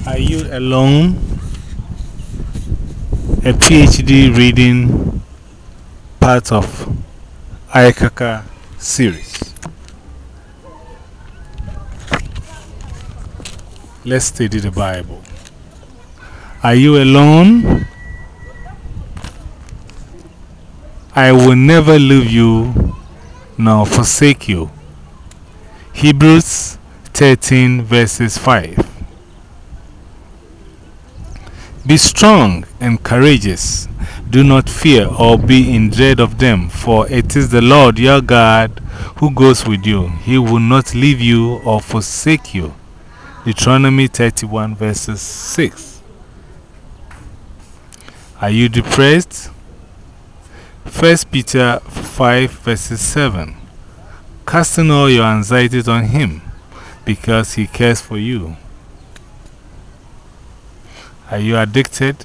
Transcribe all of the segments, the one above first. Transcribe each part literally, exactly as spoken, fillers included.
Are you alone? A PhD reading part of Ayakaka series. Let's study the Bible. Are you alone? I will never leave you nor forsake you. Hebrews thirteen verses five. Be strong and courageous. Do not fear or be in dread of them, for it is the Lord your God who goes with you. He will not leave you or forsake you. Deuteronomy thirty-one verses six. Are you depressed? First Peter five verses seven. Casting all your anxieties on Him, because He cares for you. Are you addicted?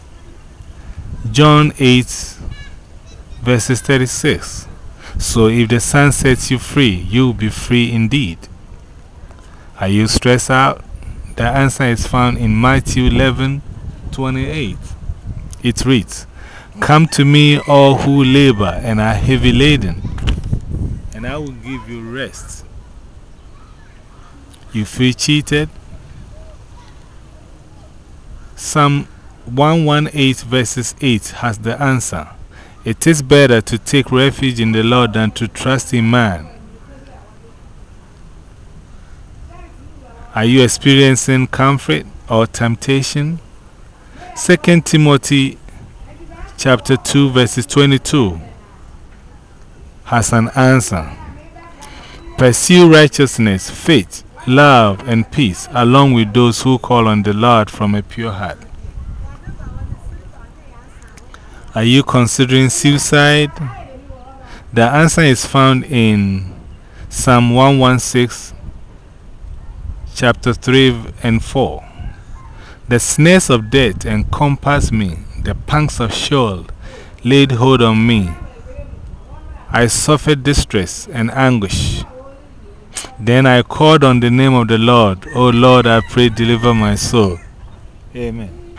John eight verses thirty-six. So if the Son sets you free, you will be free indeed. Are you stressed out? The answer is found in Matthew eleven twenty-eight. It reads, Come to me, all who labor and are heavy laden, and I will give you rest. You feel cheated? Psalm one eighteen verses eight has the answer. It is better to take refuge in the Lord than to trust in man. Are you experiencing comfort or temptation? Second Timothy chapter two verses twenty-two has an answer. Pursue righteousness, faith, love, and peace, along with those who call on the Lord from a pure heart. Are you considering suicide? The answer is found in Psalm one sixteen, chapter three and four. The snares of death encompassed me, the pangs of Sheol laid hold on me. I suffered distress and anguish. Then I called on the name of the Lord. O Lord, I pray, deliver my soul. Amen.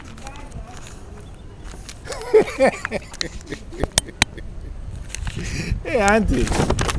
Hey, Auntie.